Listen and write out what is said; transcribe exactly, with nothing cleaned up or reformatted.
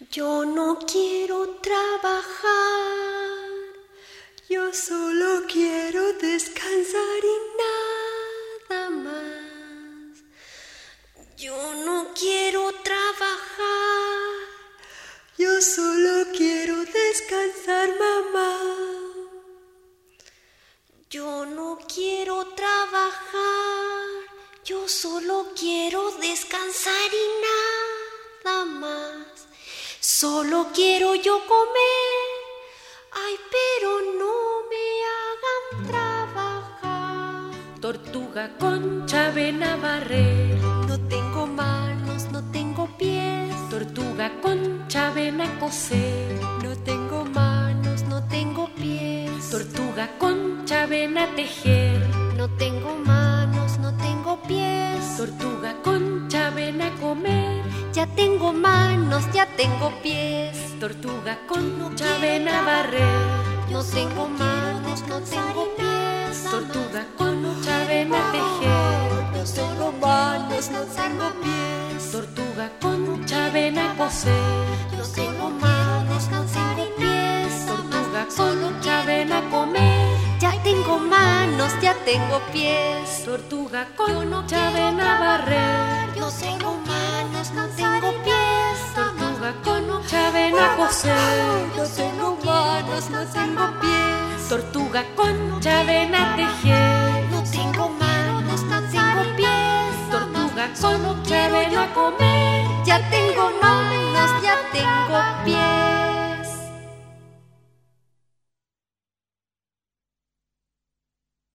Yo no quiero trabajar, yo solo quiero descansar y nada más. Yo no quiero trabajar, yo solo quiero descansar, mamá. Yo no quiero trabajar, yo solo quiero descansar y nada más. Solo quiero yo comer, ay, pero no me hagan trabajar. Tortuga Concha, ven a barrer. No tengo manos, no tengo pies. Tortuga Concha, ven a coser. No tengo manos, no tengo pies. Tortuga Concha, ven a tejer. No tengo manos, no tengo pies. Tortuga Concha, ven a comer. Ya tengo manos, ya tengo pies. Tortuga Concha, ven a barrer. No tengo manos, no tengo pies. Tortuga Concha, ven a tejer. No tengo manos, no tengo pies. Tortuga Concha, ven a coser. No tengo manos, no tengo pies. Tortuga Concha, ven a comer. Ya tengo manos, ya tengo pies. Tortuga Concha, ven a barrer. No tengo manos, no tengo pies. Tortuga Concha, ven a coser. No tengo manos, no tengo pies. Tortuga Concha, ven a tejer. No tengo manos, no tengo pies. Tortuga Concha, ven a comer.